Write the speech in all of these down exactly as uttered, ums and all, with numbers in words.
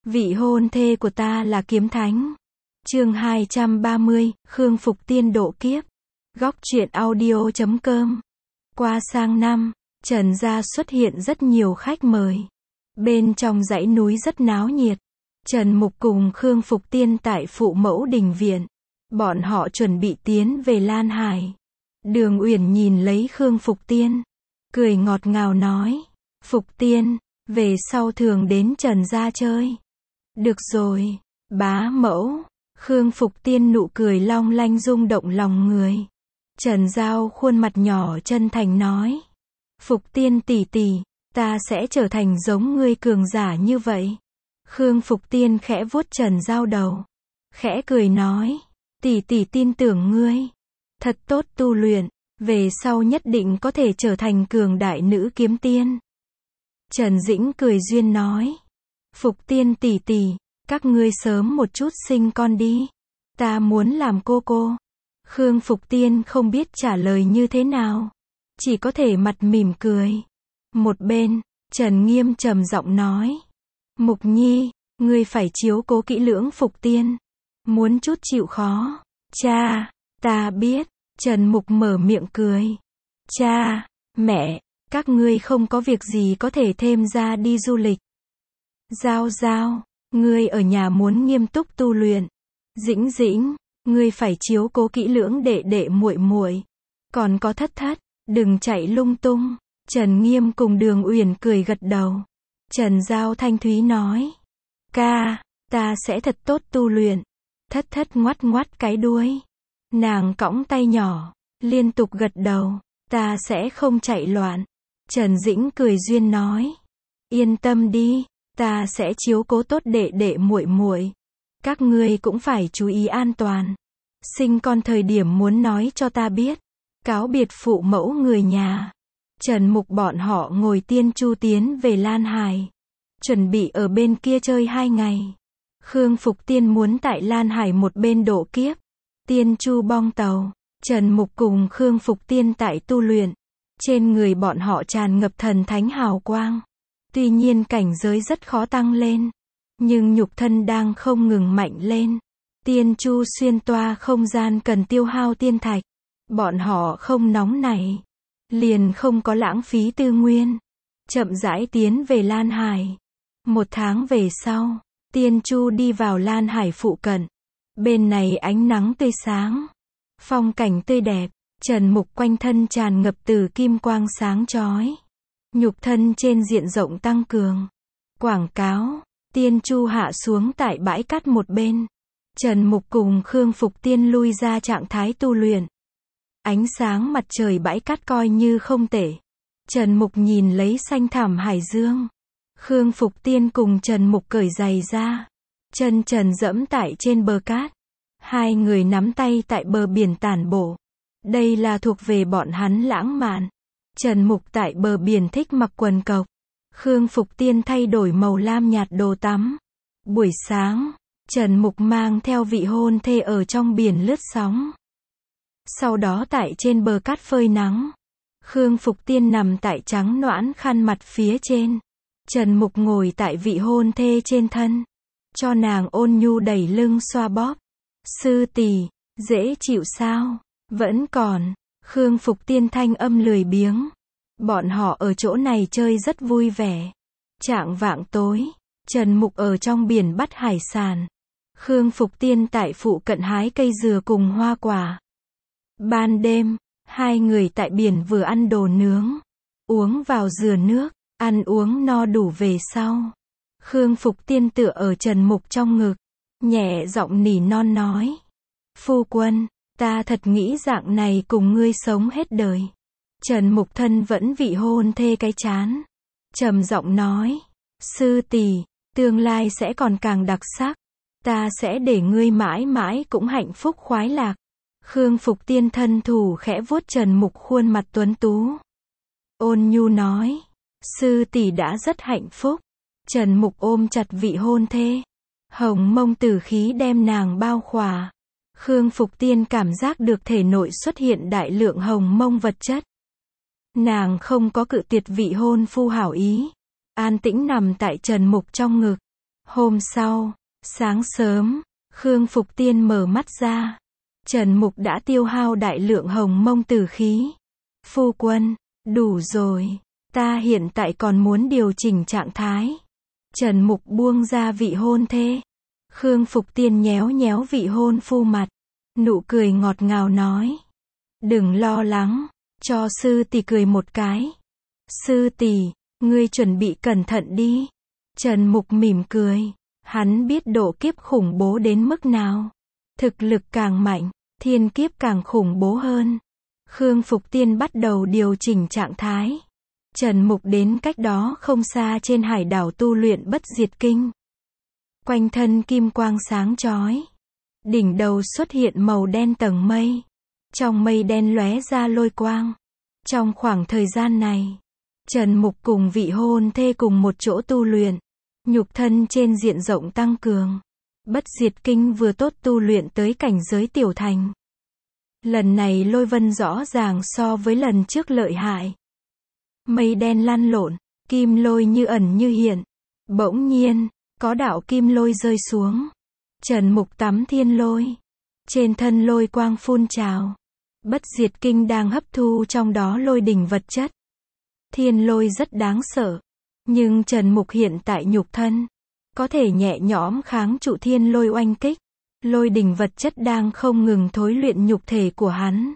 Vị hôn thê của ta là kiếm thánh. Chương hai trăm ba mươi, Khương Phục Tiên độ kiếp. Góc truyện audio chấm com. Qua sang năm, Trần gia xuất hiện rất nhiều khách mời. Bên trong dãy núi rất náo nhiệt. Trần Mục cùng Khương Phục Tiên tại phụ mẫu đình viện. Bọn họ chuẩn bị tiến về Lan Hải. Đường Uyển nhìn lấy Khương Phục Tiên, cười ngọt ngào nói: Phục Tiên, về sau thường đến Trần gia chơi. Được rồi, bá mẫu. Khương Phục Tiên nụ cười long lanh rung động lòng người. Trần Giao khuôn mặt nhỏ chân thành nói: Phục Tiên tỷ tỷ, ta sẽ trở thành giống ngươi cường giả như vậy. Khương Phục Tiên khẽ vuốt Trần Giao đầu, khẽ cười nói: tỷ tỷ tin tưởng ngươi, thật tốt tu luyện, về sau nhất định có thể trở thành cường đại nữ kiếm tiên. Trần Dĩnh cười duyên nói: Phục Tiên tỷ tỷ, các ngươi sớm một chút sinh con đi, ta muốn làm cô cô. Khương Phục Tiên không biết trả lời như thế nào, chỉ có thể mặt mỉm cười. Một bên, Trần Nghiêm trầm giọng nói: Mục Nhi, ngươi phải chiếu cố kỹ lưỡng Phục Tiên, muốn chút chịu khó. Cha, ta biết. Trần Mục mở miệng cười: Cha, mẹ, các ngươi không có việc gì có thể thêm ra đi du lịch. Giao Giao, ngươi ở nhà muốn nghiêm túc tu luyện. Dĩnh Dĩnh, ngươi phải chiếu cố kỹ lưỡng đệ đệ muội muội. Còn có Thất Thất, đừng chạy lung tung. Trần Nghiêm cùng Đường Uyển cười gật đầu. Trần Giao thanh thúy nói: Ca, ta sẽ thật tốt tu luyện. Thất Thất ngoắt ngoắt cái đuôi, nàng cõng tay nhỏ, liên tục gật đầu: Ta sẽ không chạy loạn. Trần Dĩnh cười duyên nói: Yên tâm đi, ta sẽ chiếu cố tốt đệ đệ muội muội. Các ngươi cũng phải chú ý an toàn. Sinh con thời điểm muốn nói cho ta biết. Cáo biệt phụ mẫu người nhà. Trần Mục bọn họ ngồi tiên chu tiến về Lan Hải, chuẩn bị ở bên kia chơi hai ngày. Khương Phục Tiên muốn tại Lan Hải một bên độ kiếp. Tiên chu bong tàu, Trần Mục cùng Khương Phục Tiên tại tu luyện. Trên người bọn họ tràn ngập thần thánh hào quang. Tuy nhiên cảnh giới rất khó tăng lên, nhưng nhục thân đang không ngừng mạnh lên. Tiên chu xuyên toa không gian cần tiêu hao tiên thạch. Bọn họ không nóng nảy, liền không có lãng phí tư nguyên. Chậm rãi tiến về Lan Hải. Một tháng về sau, tiên chu đi vào Lan Hải phụ cận. Bên này ánh nắng tươi sáng, phong cảnh tươi đẹp. Trần Mục quanh thân tràn ngập từ kim quang sáng chói. Nhục thân trên diện rộng tăng cường. Quảng cáo, tiên chu hạ xuống tại bãi cát một bên. Trần Mục cùng Khương Phục Tiên lui ra trạng thái tu luyện. Ánh sáng mặt trời bãi cát coi như không tệ. Trần Mục nhìn lấy xanh thẳm hải dương. Khương Phục Tiên cùng Trần Mục cởi giày ra. Chân trần dẫm tại trên bờ cát. Hai người nắm tay tại bờ biển tản bộ. Đây là thuộc về bọn hắn lãng mạn. Trần Mục tại bờ biển thích mặc quần cộc. Khương Phục Tiên thay đổi màu lam nhạt đồ tắm. Buổi sáng, Trần Mục mang theo vị hôn thê ở trong biển lướt sóng. Sau đó tại trên bờ cát phơi nắng. Khương Phục Tiên nằm tại trắng noãn khăn mặt phía trên. Trần Mục ngồi tại vị hôn thê trên thân, cho nàng ôn nhu đẩy lưng xoa bóp. Sư tỷ, dễ chịu sao? Vẫn còn. Khương Phục Tiên thanh âm lười biếng. Bọn họ ở chỗ này chơi rất vui vẻ. Chạng vạng tối, Trần Mục ở trong biển bắt hải sản. Khương Phục Tiên tại phụ cận hái cây dừa cùng hoa quả. Ban đêm, hai người tại biển vừa ăn đồ nướng, uống vào dừa nước, ăn uống no đủ về sau. Khương Phục Tiên tựa ở Trần Mục trong ngực, nhẹ giọng nỉ non nói: Phu quân, ta thật nghĩ dạng này cùng ngươi sống hết đời. Trần Mục thân vẫn vị hôn thê cái chán, trầm giọng nói: Sư tỷ, tương lai sẽ còn càng đặc sắc. Ta sẽ để ngươi mãi mãi cũng hạnh phúc khoái lạc. Khương Phục Tiên thân thủ khẽ vuốt Trần Mục khuôn mặt tuấn tú. Ôn nhu nói: Sư tỷ đã rất hạnh phúc. Trần Mục ôm chặt vị hôn thê. Hồng mông tử khí đem nàng bao khỏa. Khương Phục Tiên cảm giác được thể nội xuất hiện đại lượng hồng mông vật chất. Nàng không có cự tuyệt vị hôn phu hảo ý. An tĩnh nằm tại Trần Mục trong ngực. Hôm sau, sáng sớm, Khương Phục Tiên mở mắt ra. Trần Mục đã tiêu hao đại lượng hồng mông tử khí. Phu quân, đủ rồi, ta hiện tại còn muốn điều chỉnh trạng thái. Trần Mục buông ra vị hôn thê. Khương Phục Tiên nhéo nhéo vị hôn phu mặt. Nụ cười ngọt ngào nói. Đừng lo lắng, cho sư tỷ cười một cái. Sư tỷ, ngươi chuẩn bị cẩn thận đi. Trần Mục mỉm cười. Hắn biết độ kiếp khủng bố đến mức nào. Thực lực càng mạnh, thiên kiếp càng khủng bố hơn. Khương Phục Tiên bắt đầu điều chỉnh trạng thái. Trần Mục đến cách đó không xa trên hải đảo tu luyện bất diệt kinh. Quanh thân kim quang sáng chói. Đỉnh đầu xuất hiện màu đen tầng mây. Trong mây đen lóe ra lôi quang. Trong khoảng thời gian này, Trần Mục cùng vị hôn thê cùng một chỗ tu luyện. Nhục thân trên diện rộng tăng cường. Bất diệt kinh vừa tốt tu luyện tới cảnh giới tiểu thành. Lần này lôi vân rõ ràng so với lần trước lợi hại. Mây đen lăn lộn, kim lôi như ẩn như hiện. Bỗng nhiên, có đạo kim lôi rơi xuống. Trần Mục tắm thiên lôi. Trên thân lôi quang phun trào. Bất diệt kinh đang hấp thu trong đó lôi đỉnh vật chất. Thiên lôi rất đáng sợ. Nhưng Trần Mục hiện tại nhục thân. Có thể nhẹ nhõm kháng trụ thiên lôi oanh kích. Lôi đỉnh vật chất đang không ngừng thối luyện nhục thể của hắn.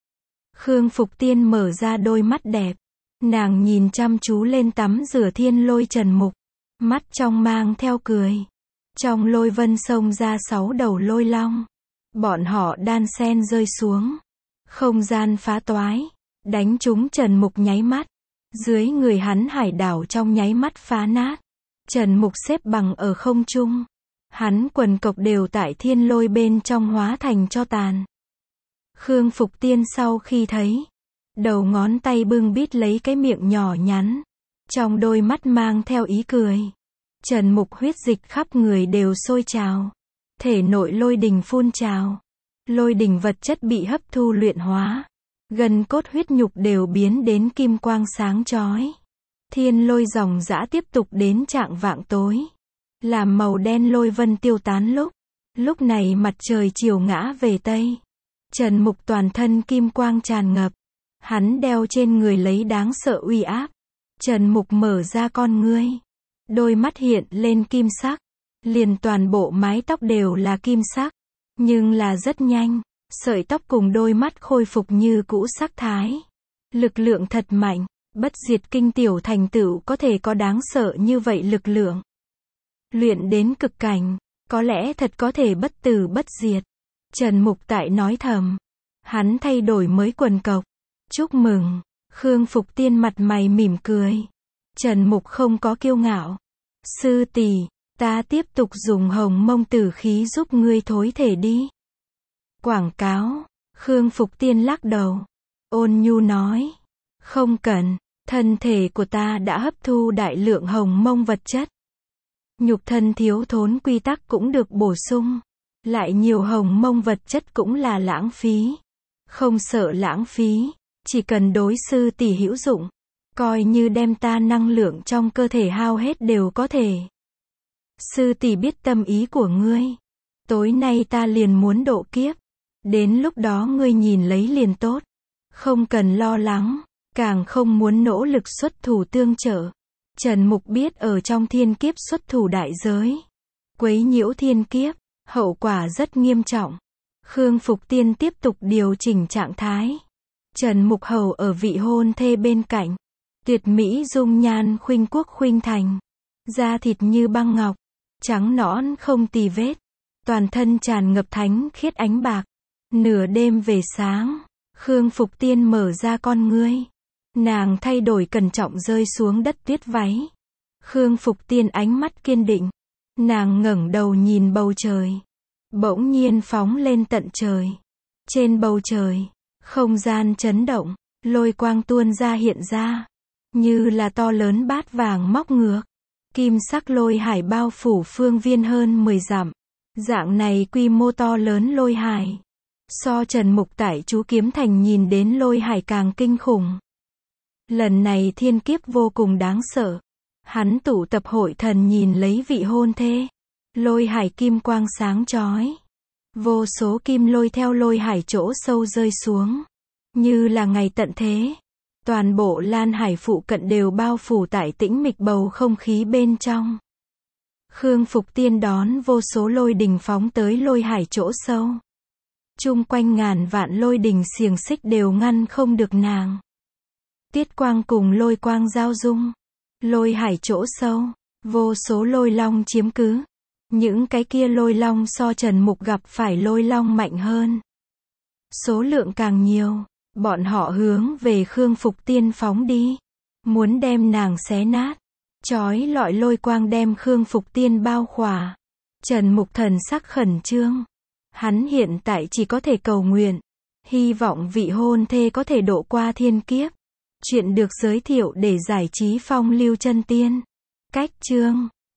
Khương Phục Tiên mở ra đôi mắt đẹp. Nàng nhìn chăm chú lên tắm rửa thiên lôi Trần Mục. Mắt trong mang theo cười. Trong lôi vân xông ra sáu đầu lôi long. Bọn họ đan sen rơi xuống. Không gian phá toái. Đánh trúng Trần Mục nháy mắt. Dưới người hắn hải đảo trong nháy mắt phá nát. Trần Mục xếp bằng ở không trung. Hắn quần cộc đều tại thiên lôi bên trong hóa thành tro tàn. Khương Phục Tiên sau khi thấy. Đầu ngón tay bưng bít lấy cái miệng nhỏ nhắn. Trong đôi mắt mang theo ý cười. Trần Mục huyết dịch khắp người đều sôi trào. Thể nội lôi đình phun trào. Lôi đình vật chất bị hấp thu luyện hóa. Gân cốt huyết nhục đều biến đến kim quang sáng chói. Thiên lôi dòng dã tiếp tục đến trạng vạng tối. Làm màu đen lôi vân tiêu tán lúc. Lúc này mặt trời chiều ngã về Tây. Trần Mục toàn thân kim quang tràn ngập. Hắn đeo trên người lấy đáng sợ uy áp. Trần Mục mở ra con ngươi. Đôi mắt hiện lên kim sắc. Liền toàn bộ mái tóc đều là kim sắc. Nhưng là rất nhanh. Sợi tóc cùng đôi mắt khôi phục như cũ sắc thái. Lực lượng thật mạnh. Bất diệt kinh tiểu thành tựu có thể có đáng sợ như vậy lực lượng. Luyện đến cực cảnh. Có lẽ thật có thể bất tử bất diệt. Trần Mục tại nói thầm. Hắn thay đổi mới quần cộc. Chúc mừng. Khương Phục Tiên mặt mày mỉm cười. Trần Mục không có kiêu ngạo. Sư tỷ, ta tiếp tục dùng hồng mông tử khí giúp ngươi thối thể đi. Quảng cáo. Khương Phục Tiên lắc đầu. Ôn nhu nói. Không cần, thân thể của ta đã hấp thu đại lượng hồng mông vật chất. Nhục thân thiếu thốn quy tắc cũng được bổ sung. Lại nhiều hồng mông vật chất cũng là lãng phí. Không sợ lãng phí, chỉ cần đối sư tỷ hữu dụng. Coi như đem ta năng lượng trong cơ thể hao hết đều có thể. Sư tỷ biết tâm ý của ngươi. Tối nay ta liền muốn độ kiếp. Đến lúc đó ngươi nhìn lấy liền tốt. Không cần lo lắng, càng không muốn nỗ lực xuất thủ tương trợ. Trần Mục biết ở trong thiên kiếp xuất thủ đại giới. Quấy nhiễu thiên kiếp, hậu quả rất nghiêm trọng. Khương Phục Tiên tiếp tục điều chỉnh trạng thái. Trần Mục hầu ở vị hôn thê bên cạnh. Tuyệt mỹ dung nhan khuynh quốc khuynh thành. Da thịt như băng ngọc. Trắng nõn không tì vết. Toàn thân tràn ngập thánh khiết ánh bạc. Nửa đêm về sáng, Khương Phục Tiên mở ra con ngươi. Nàng thay đổi cẩn trọng rơi xuống đất tuyết váy. Khương Phục Tiên ánh mắt kiên định. Nàng ngẩng đầu nhìn bầu trời. Bỗng nhiên phóng lên tận trời. Trên bầu trời, không gian chấn động, lôi quang tuôn ra hiện ra. Như là to lớn bát vàng móc ngược. Kim sắc lôi hải bao phủ phương viên hơn mười dặm. Dạng này quy mô to lớn lôi hải. So Trần Mục tại chú Kiếm Thành nhìn đến lôi hải càng kinh khủng. Lần này thiên kiếp vô cùng đáng sợ. Hắn tụ tập hội thần nhìn lấy vị hôn thê. Lôi hải kim quang sáng chói. Vô số kim lôi theo lôi hải chỗ sâu rơi xuống. Như là ngày tận thế. Toàn bộ Lan Hải phụ cận đều bao phủ tại tĩnh mịch bầu không khí bên trong. Khương Phục Tiên đón vô số lôi đình phóng tới lôi hải chỗ sâu. Chung quanh ngàn vạn lôi đình xiềng xích đều ngăn không được nàng. Tiết quang cùng lôi quang giao dung. Lôi hải chỗ sâu, vô số lôi long chiếm cứ. Những cái kia lôi long so Trần Mục gặp phải lôi long mạnh hơn. Số lượng càng nhiều, bọn họ hướng về Khương Phục Tiên phóng đi. Muốn đem nàng xé nát. Chói lọi lôi quang đem Khương Phục Tiên bao khỏa. Trần Mục thần sắc khẩn trương. Hắn hiện tại chỉ có thể cầu nguyện. Hy vọng vị hôn thê có thể độ qua thiên kiếp. Chuyện được giới thiệu để giải trí phong lưu chân tiên. Cách chương